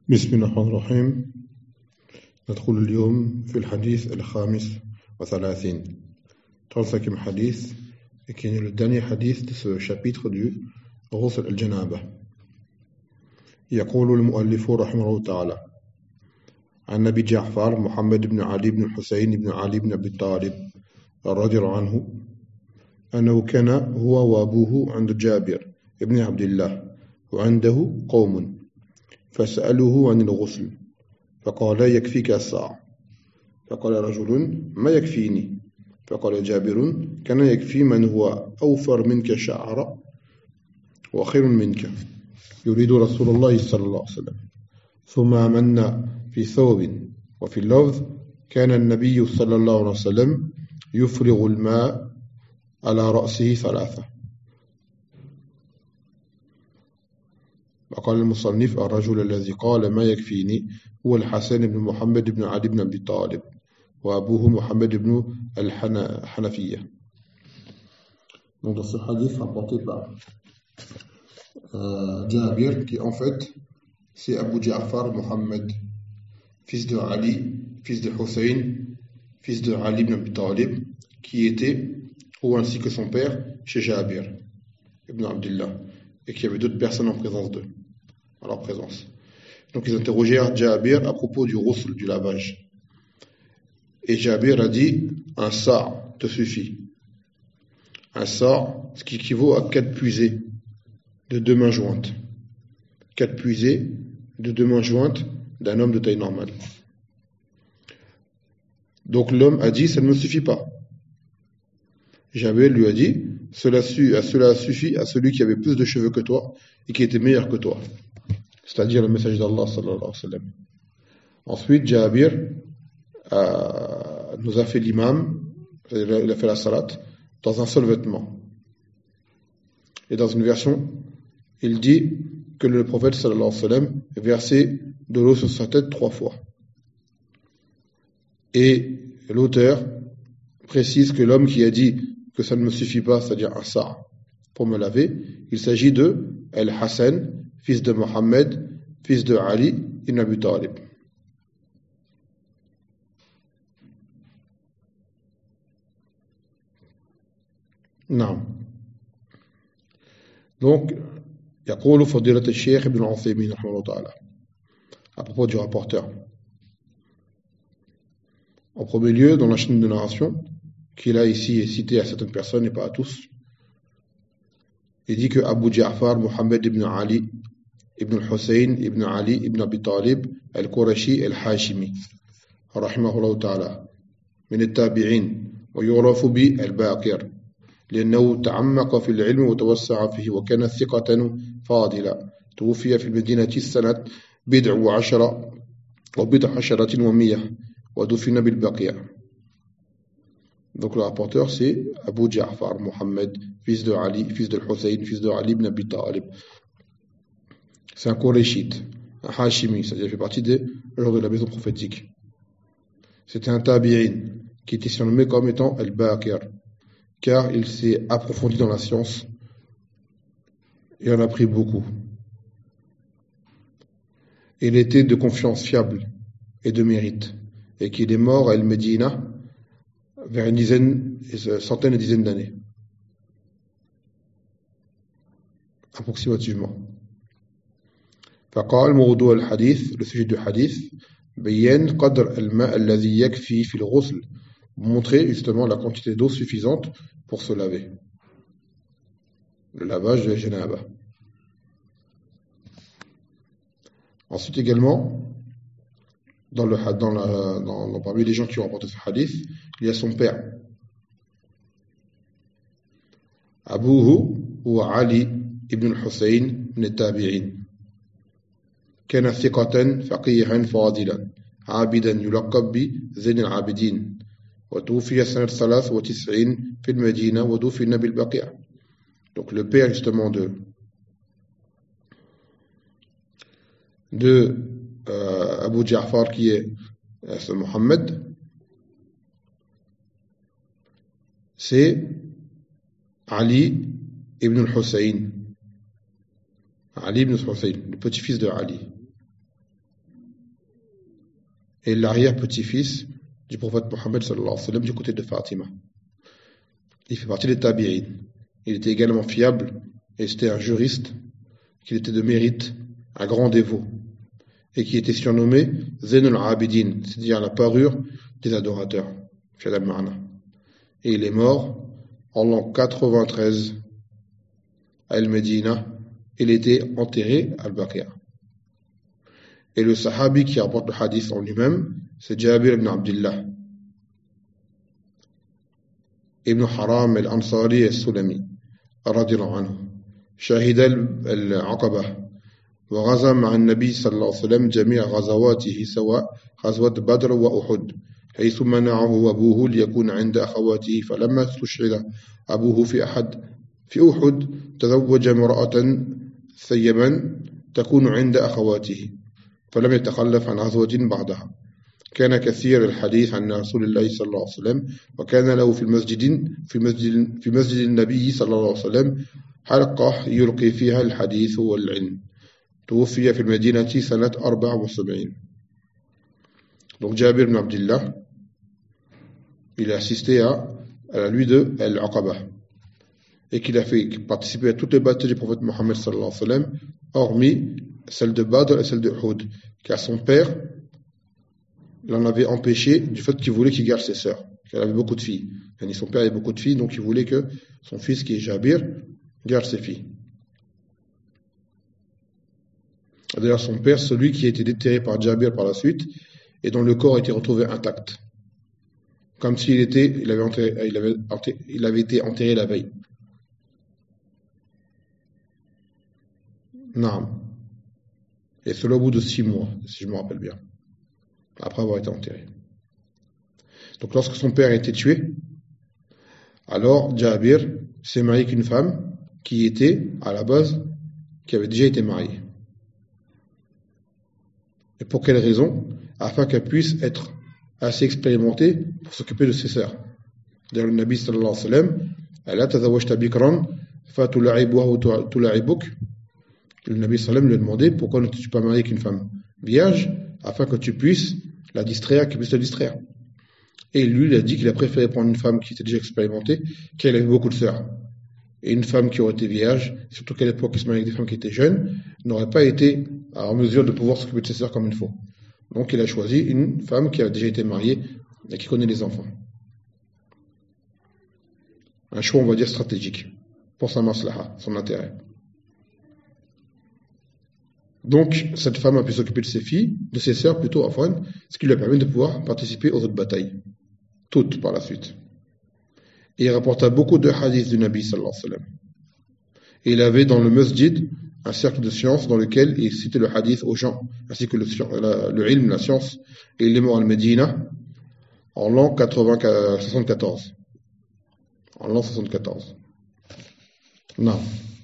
بسم الله الرحمن الرحيم. ندخل اليوم في الحديث الخامس وثلاثين 35e hadith, et qui est le dernier hadith de ce chapitre du غسل الجنابة. يقول المؤلف رحمه الله تعالى: عن أبي جعفر محمد بن علي بن الحسين بن علي بن أبي طالب رضي الله عنه أنه كان هو وأبوه عند جابر بن عبد الله وعنده قوم فسألوه عن الغسل فقال: يكفيك الساعة. فقال رجل: ما يكفيني؟ فقال جابر: كان يكفي من هو أوفر منك شعرا وخير منك يريد رسول الله صلى الله عليه وسلم. ثم من في ثوب. وفي اللفظ: كان النبي صلى الله عليه وسلم يفرغ الماء على رأسه ثلاثة. وقال المصنف: الرجل الذي قال ما يكفيني هو الحسن بن محمد بن علي بن أبي طالب وأبوه محمد بن الحنفية. Donc dans ce hadith rapporté par Jabir, qui en fait c'est Abu Ja'far Muhammad, fils de Ali, fils de Hussein, fils de Ali ibn Abi Talib, qui était, ou ainsi que son père, chez Jabir ibn Abdullah, et qu'il y avait d'autres personnes en présence d'eux, en leur présence. Donc ils interrogèrent Jabir à propos du ghusl, du lavage. Et Jabir a dit: un sa' te suffit. Un sa', ce qui équivaut à 4 puisées de 2 mains jointes. 4 puisées de 2 mains jointes d'un homme de taille normale. Donc l'homme a dit: ça ne me suffit pas. Jabir lui a dit: cela suffit à celui qui avait plus de cheveux que toi et qui était meilleur que toi. C'est-à-dire le message d'Allah sallallahu alayhi wa sallam. Ensuite, Jabir nous a fait l'imam, il a fait la salat dans un seul vêtement. Et dans une version, il dit que le prophète sallallahu alayhi wa sallam versait de l'eau sur sa tête 3 fois. Et l'auteur précise que l'homme qui a dit que ça ne me suffit pas, c'est-à-dire un sa' pour me laver, il s'agit de Al-Hassan, fils de Mohammed, fils de Ali ibn Abi Talib. Non. Donc, يقول فضيلة الشيخ ابن عثيمين رحمه الله تعالى à propos du rapporteur. En premier lieu, dans la chaîne de narration, qui là ici est cité à certaines personnes et pas à tous, il dit que Abu Ja'far Muhammad ibn Ali ibn al-Hussein ibn Ali ibn Abi Talib al-Qurashi al-Hashimi rahimahullah ta'ala من التابعين ويعرف بالباقر لأنه تعمق في العلم وتوسع فيه وكان ثقة فاضلا توفي في المدينة السنة 11 و100 ودفن بالبقيع. Donc le rapporteur c'est Abu Ja'far Muhammad, fils de Ali, fils de Hussein, fils de Ali ibn Abi Talib. C'est un Qurayshite, un Hashimi, c'est-à-dire il fait partie des gens de la maison prophétique. C'était un tabi'in qui était surnommé comme étant Al-Baqir, car il s'est approfondi dans la science et en a appris beaucoup. Il était de confiance fiable et de mérite, et qu'il est mort à El-Medina vers une centaine et dizaine d'années, approximativement. فقال موضوع الحديث, le sujet du hadith, بيان قدر الماء الذي يكفي في الغسل, montrer justement la quantité d'eau suffisante pour se laver, le lavage de la janaba. Ensuite également, parmi les gens qui ont rapporté ce hadith, il y a son père. Abuhu huwa Ali ibn al-Hussein min al-Tabi'in. كان ثقة فقيها فاضلا عابدا يلقب بزين العابدين وتوفي سنة 93 في المدينة ودفن بالبقيع. Donc le père justement de Abu Ja'far qui est Mohammed, c'est Ali ibn al-Hussein. Ali ibn al-Hussein, le petit-fils de Ali. et l'arrière-petit-fils du prophète Mohammed sallallahu alayhi wa sallam du côté de Fatima. Il fait partie des tabi'in. Il était également fiable et c'était un juriste, qu'il était de mérite, un grand dévot, et qui était surnommé Zainul Abidin, c'est-à-dire la parure des adorateurs. Et il est mort en l'an 93 à El-Medina. Il était enterré à Al-Baqia. Et le sahabi qui rapporte le hadith en lui-même, c'est Jabir ibn Abdullah ibn Haram al-Ansari al-Sulami radiyallahu anhu شهد العقبة وغزا مع النبي صلى الله عليه وسلم جميع غزواته سواء غزوة بدر وأحد حيث منعه أبوه ليكون عند أخواته فلما استشهد أبوه في أحد تزوج امرأة ثيبا تكون عند أخواته فلم يتخلف عن غزوة بعدها كان كثير الحديث عن رسول الله صلى الله عليه وسلم وكان له في مسجد النبي صلى الله عليه وسلم حلقة يلقي فيها الحديث والعلم توفي في المدينة سنة 74. Donc Jabir ibn Abdullah, il a assisté à la nuit de Al-Aqaba et qu'il a fait participer à toutes les batailles du prophète Mohammed sallallahu alayhi wa sallam, hormis celle de Badr et celle de Uhud, car son père l'en avait empêché du fait qu'il voulait qu'il garde ses sœurs, qu'elle avait beaucoup de filles. Et son père avait beaucoup de filles, donc il voulait que son fils, qui est Jabir, garde ses filles. D'ailleurs, son père, celui qui a été déterré par Jabir par la suite, et dont le corps a été retrouvé intact, comme s'il avait été enterré la veille. Non. Et cela au bout de 6 mois, si je me rappelle bien, après avoir été enterré. Donc lorsque son père a été tué, alors Jabir s'est marié avec une femme qui était, à la base, qui avait déjà été mariée. Et pour quelle raison? Afin qu'elle puisse être assez expérimentée pour s'occuper de ses sœurs. D'ailleurs, le Nabi sallallahu alayhi wa sallam, la tazawwajta bikran fatula'ibuha wa tula'ibuk. Le Nabi sallallahu alayhi wa sallam lui a demandé pourquoi ne t'es-tu pas marié avec une femme vierge afin que tu puisses la distraire, qu'elle puisse te distraire. Et lui, il a dit qu'il a préféré prendre une femme qui était déjà expérimentée, qu'elle avait beaucoup de sœurs. Et une femme qui aurait été vierge, surtout qu'à l'époque, il se mariait avec des femmes qui étaient jeunes, n'aurait pas été en mesure de pouvoir s'occuper de ses sœurs comme il faut. Donc il a choisi une femme qui a déjà été mariée et qui connaît les enfants. Un choix, on va dire, stratégique, pour sa maslaha, son intérêt. Donc, cette femme a pu s'occuper de ses filles, de ses sœurs plutôt, Afwan, ce qui lui a permis de pouvoir participer aux autres batailles. Toutes par la suite. Et il rapporta beaucoup de hadiths du Nabi sallallahu alayhi wa sallam. Et il avait dans le masjid un cercle de science dans lequel il citait le hadith aux gens, ainsi que le ilm, la science. Et il est mort à Medina en l'an 74. En l'an 74. Non.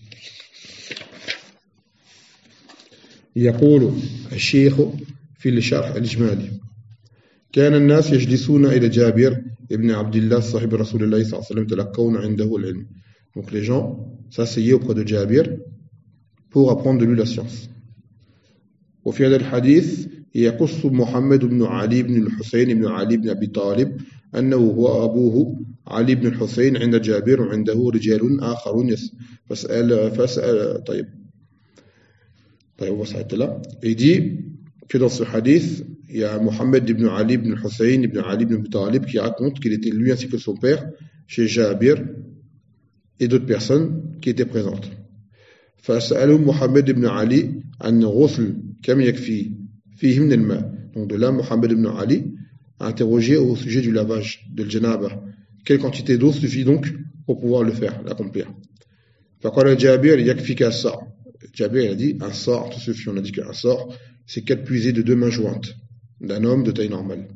يقول الشيخ في الشرح الإجمالي كان الناس يجلسون إلى جابر ابن عبد الله صاحب رسول الله صلى الله عليه وسلم تلقون عنده العلم. Donc les gens s'asseyaient auprès de Jabir pour apprendre de lui la science. وفي هذا الحديث يقص محمد بن علي بن الحسين بن علي بن أبي طالب أنه هو أبوه علي بن الحسين عند جابر وعنده رجال آخرون فسأل طيب on va s'arrêter là. Et il dit que dans ce hadith, il y a Mohammed ibn Ali ibn Hussein ibn Ali ibn Abi Talib qui raconte qu'il était lui ainsi que son père chez Jabir et d'autres personnes qui étaient présentes. فسأله محمد ibn Ali عن غسل كم يكفي فيه من الماء. Donc de là, Mohammed ibn Ali a interrogé au sujet du lavage de l'janaba. Quelle quantité d'eau suffit donc pour pouvoir le faire, l'accomplir? فقال جابر يكفيك الصاع. Jabir a dit un sort, tout suffit. On a dit qu'un sort, c'est 4 puisées de 2 mains jointes d'un homme de taille normale.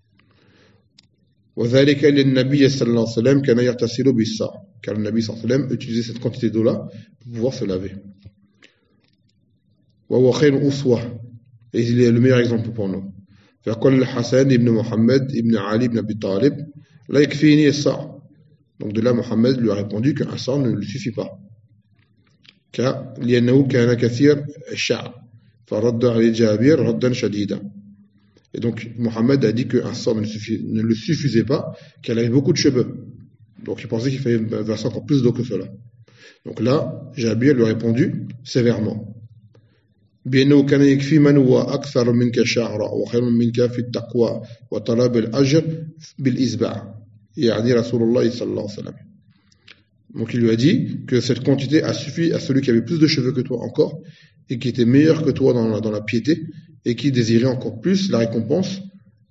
وذلك للنبي صلى الله عليه وسلم كان يغتسل بالصاع. Car le Nabi صلى الله عليه وسلم utilisait cette quantité d'eau-là pour pouvoir se laver. وهو خير أسوة. Et il est le meilleur exemple pour nous. فقال الحسن ابن محمد ابن علي ابن أبي طالب لا يكفيني الصاع. Donc de là, Mohammed lui a répondu qu'un sort ne lui suffit pas. لأنه كان كثير الشعر فرد عليه جابر ردا شديدا. Et donc, Mohammed a dit qu'un sort ne le suffisait pas, qu'elle avait beaucoup de cheveux. Donc, il pensait qu'il fallait verser encore plus d'eau que cela. Donc là, Jabir lui a répondu sévèrement. بأنه كان يكفي من هو أكثر منك شعرا وخير منك في التقوى وطلب الأجر بالإسباع يعني رسول الله صلى الله عليه وسلم. Donc il lui a dit que cette quantité a suffi à celui qui avait plus de cheveux que toi encore et qui était meilleur que toi dans la piété et qui désirait encore plus la récompense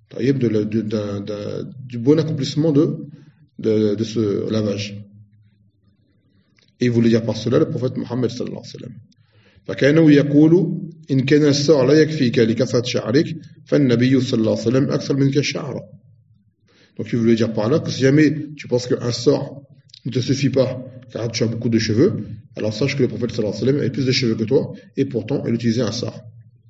du bon accomplissement de ce lavage. Et il voulait dire par cela le prophète Mohammed sallallahu alayhi wa sallam. فكانه يقول إن كان السعر لا يكفيك لكثرة شعرك فالنبي صلى الله عليه وسلم أكثر منك شعرا. Donc il voulait dire par là que si jamais tu penses qu'un sort ne te suffit pas car tu as beaucoup de cheveux, alors sache que le prophète sallallahu alayhi wa sallam avait plus de cheveux que toi et pourtant il utilisait un sort.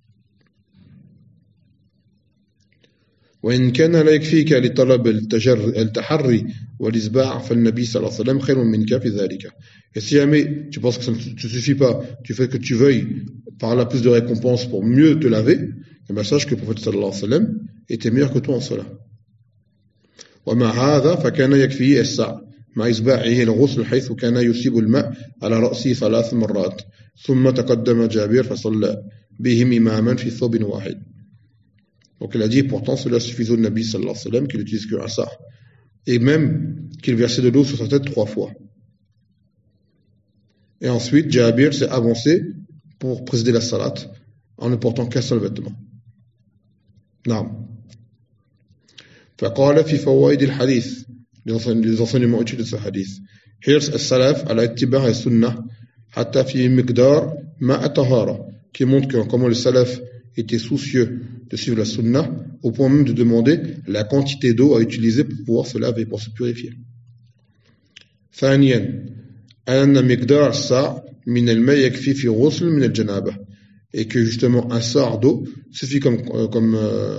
وإن كان لا يكفيك لطلب التحري والإسباع فالنبي صلى الله عليه وسلم خير منك في ذلك. Et si jamais tu penses que ça ne te suffit pas, tu fais que tu veuilles par là plus de récompenses pour mieux te laver, et bien sache que le prophète sallallahu alayhi wa sallam était meilleur que toi en cela. ومع هذا فكان يكفيه السعي مع إسباعه الغسل حيث كان يصيب الماء على رأسه 3 مرات ثم تقدم جابر فصلى بهم إماما في ثوب واحد. Donc il a dit, pourtant cela suffisait au Nabi sallallahu alayhi wa sallam qu'il utilise qu'un sah. Et même qu'il versait de l'eau sur sa tête 3 fois. Et ensuite, Jabir s'est avancé pour présider la salat en ne portant qu'un seul vêtement. Naam. فقال في فوائد الحديث les enseignements utiles de ce hadith. حرص السلف على اتباع السنة حتى في مقدار ماء الطهارة, qui montre que comment le salaf était soucieux de suivre la sunna au point même de demander la quantité d'eau à utiliser pour pouvoir se laver, pour se purifier. ثانيا أن مقدار الصاع من الماء يكفي في غسل من الجنابة, et que justement un sar d'eau suffit comme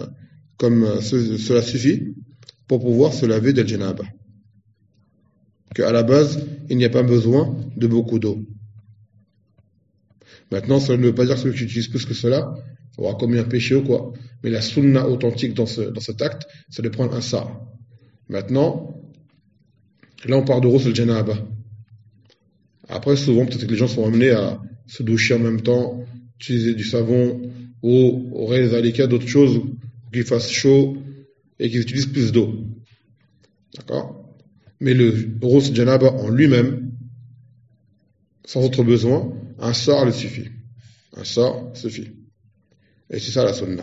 cela suffit pour pouvoir se laver de janaba. Qu'à la base il n'y a pas besoin de beaucoup d'eau. Maintenant, ça ne veut pas dire que celui qui utilise plus que cela aura commis un péché ou quoi. Mais la sunna authentique dans cet acte, c'est de prendre un sar. Maintenant, là on parle de ghusl janaba. Après, souvent, peut-être que les gens sont amenés à se doucher en même temps, utiliser du savon, ou aurait d'autres choses, ou qu'il fasse chaud, et qu'ils utilisent plus d'eau. D'accord? Mais le ghusl janaba en lui-même, sans autre besoin, un sar le suffit. Un sar suffit. Et c'est ça la sunna.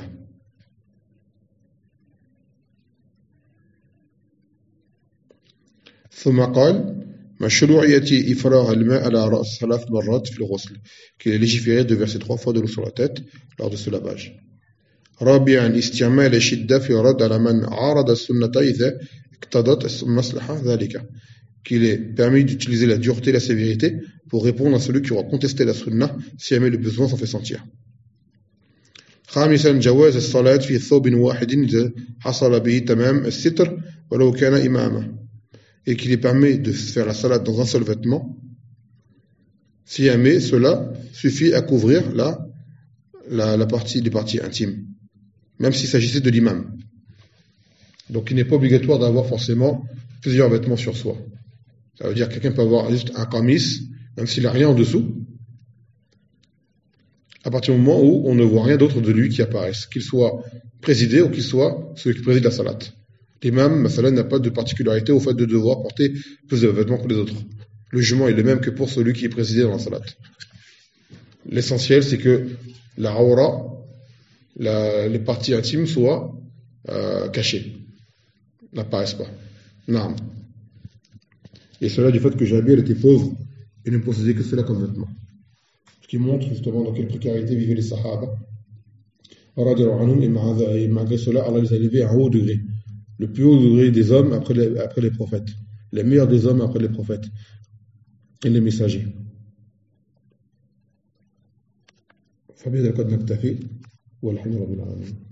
ثم قال مشروعية إفراغ الماء على رأس 3 مرات في الغسل, qu'il est légiféré de verser 3 fois de l'eau sur la tête lors de ce lavage. رابعا استعمال الشدة في رد على من عارض السنة إذا اقتضت المصلحة ذلك, qu'il est permis d'utiliser la dureté et la sévérité pour répondre à celui qui aura contesté la sunna si jamais le besoin s'en fait sentir. خامسا جواز الصلاة في ثوب واحد إذا حصل به تمام الستر ولو كان إمامه, et qu'il est permis de faire la salat dans un seul vêtement si jamais cela suffit à couvrir les parties intimes, même s'il s'agissait de l'imam. Donc il n'est pas obligatoire d'avoir forcément plusieurs vêtements sur soi. Ça veut dire que quelqu'un peut avoir juste un qamis, même s'il n'a rien en dessous, à partir du moment où on ne voit rien d'autre de lui qui apparaisse, qu'il soit présidé ou qu'il soit celui qui préside la salat. L'imam, cela n'a pas de particularité au fait de devoir porter plus de vêtements que les autres. Le jugement est le même que pour celui qui est présidé dans la salat. L'essentiel, c'est que la aura, les parties intimes soient cachées, n'apparaissent pas. Non. Et cela du fait que Jabir était pauvre et ne possédait que cela comme vêtement. Ce qui montre justement dans quelle précarité vivaient les Sahaba. Et malgré cela, Allah les a élevés à un haut degré. Le plus haut degré des hommes après les prophètes. Les meilleurs des hommes après les prophètes. Et les messagers. فبهذا قد نكتفي والحمد لله رب العالمين.